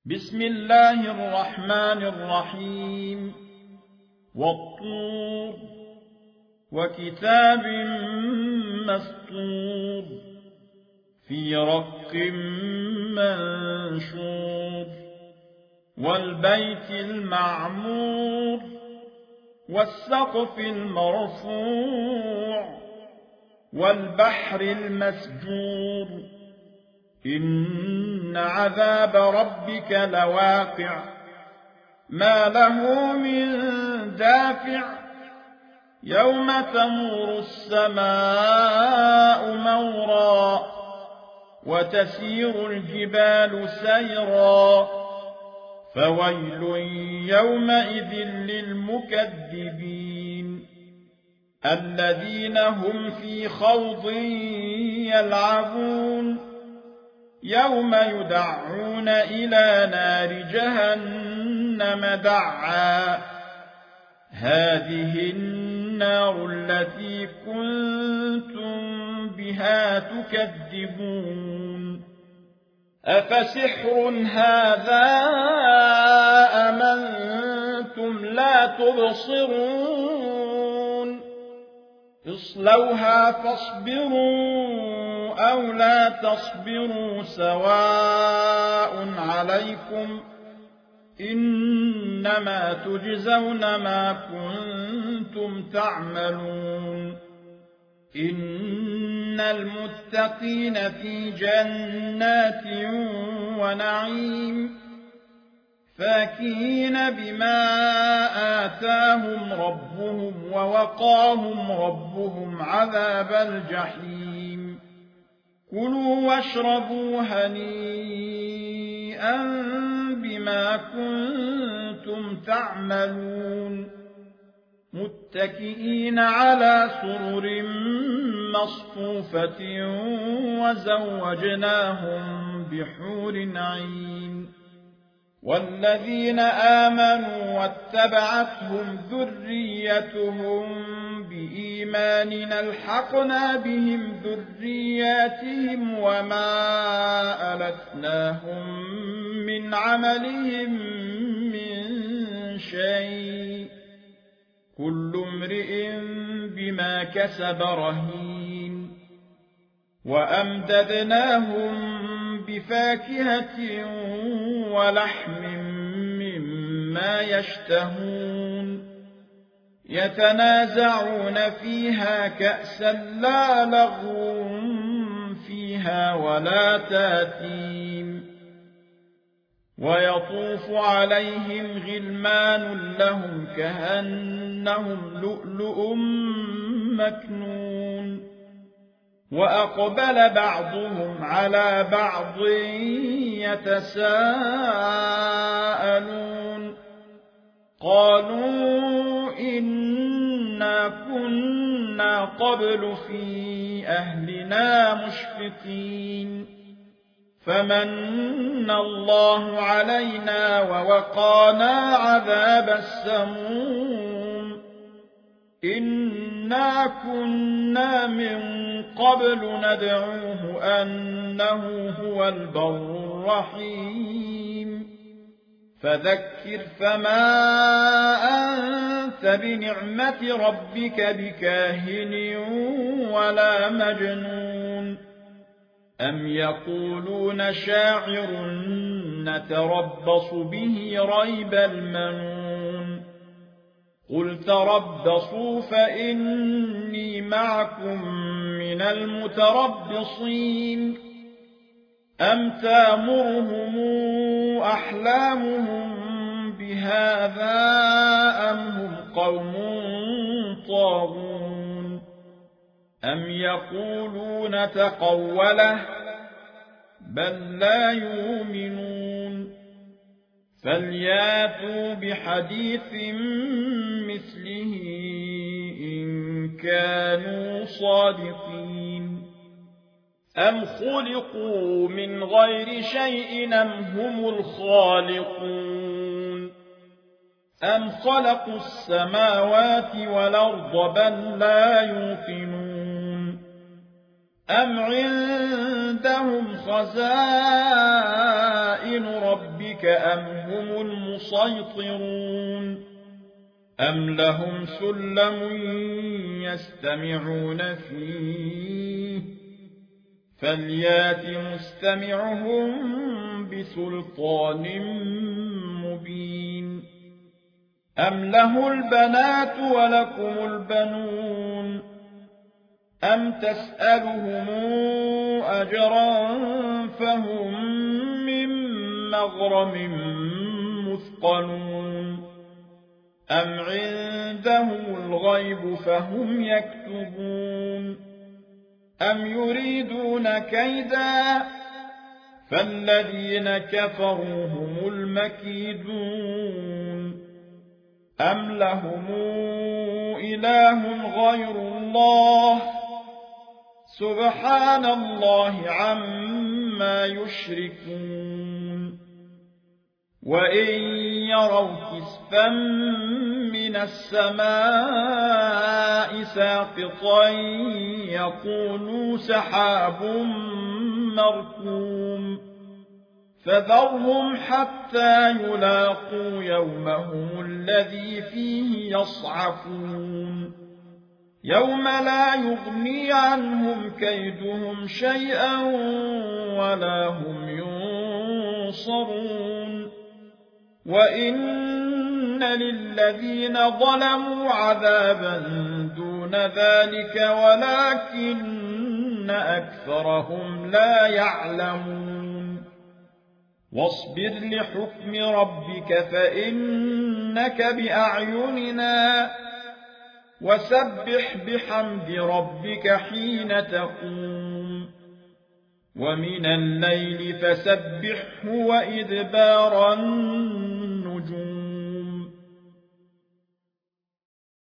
بسم الله الرحمن الرحيم والطور وكتاب مسطور في رق منشور والبيت المعمور والسقف المرفوع والبحر المسجور إن عذاب ربك لواقع ما له من دافع يوم تمور السماء مورا وتسير الجبال سيرا فويل يومئذ للمكذبين الذين هم في خوض يلعبون يوم يدعون إلى نار جهنم دعا هذه النار التي كنتم بها تكذبون أفسحر هذا أم أنتم لا تبصرون اصلوها فاصبروا أو لا تصبروا سواء عليكم إنما تجزون ما كنتم تعملون إن المتقين في جنات ونعيم فاكهين بما آتاهم ربهم ووقاهم ربهم عذاب الجحيم كلوا واشربوا هنيئا بما كنتم تعملون متكئين على سرر مصفوفة وزوجناهم بحور عين والذين آمنوا واتبعتهم ذريتهم بإيمان ألحقنا بهم ذرياتهم وما ألتناهم من عملهم من شيء كل امرئ بما كسب رهين وأمددناهم بفاكهة ولحم مما يشتهون يتنازعون فيها كأسا لا لغو فيها ولا تاثيم ويطوف عليهم غلمان لهم كأنهم لؤلؤ مكنون وأقبل بعضهم على بعض يتساءلون قالوا إنا كنا قبل في أهلنا مشفقين فمن الله علينا ووقانا عذاب السموم إنا كنا من قبل ندعوه أنه هو البر الرحيم فذكر فما أنت بنعمة ربك بكاهن ولا مجنون أم يقولون شاعر نتربص به ريب المنون قل تربصوا فإني معكم من المتربصين أم تامرهم أحلامهم بهذا أم هم قوم طاغون أم يقولون تقوله بل لا يؤمنون فلياتوا بحديث مثله إن كانوا صادقين أم خلقوا من غير شيء أم هم الخالقون أم خلقوا السماوات والأرض بل لا يوقنون أم عندهم خزائن ربك أم هم المسيطرون أم لهم سلم يستمعون فيه فليات مستمعهم بسلطان مبين أم له البنات ولكم البنون أم تسألهم أجرا فهم من مغرم مثقلون أم عندهم الغيب فهم يكتبون أم يريدون كيدا فالذين كفروا هم المكيدون أم لهم إله غير الله سبحان الله عما يشركون وإن يروا كسفا من السماء ساقطا يقولوا سحاب مركوم فذرهم حتى يلاقوا يومهم الذي فيه يصعقون يوم لا يغني عنهم كيدهم شيئا ولا هم ينصرون وإن للذين ظلموا عذابا دون ذلك ولكن أكثرهم لا يعلمون واصبر لحكم ربك فإنك بأعيننا وسبح بحمد ربك حين تقوم ومن الليل فسبحه وإدبار النجوم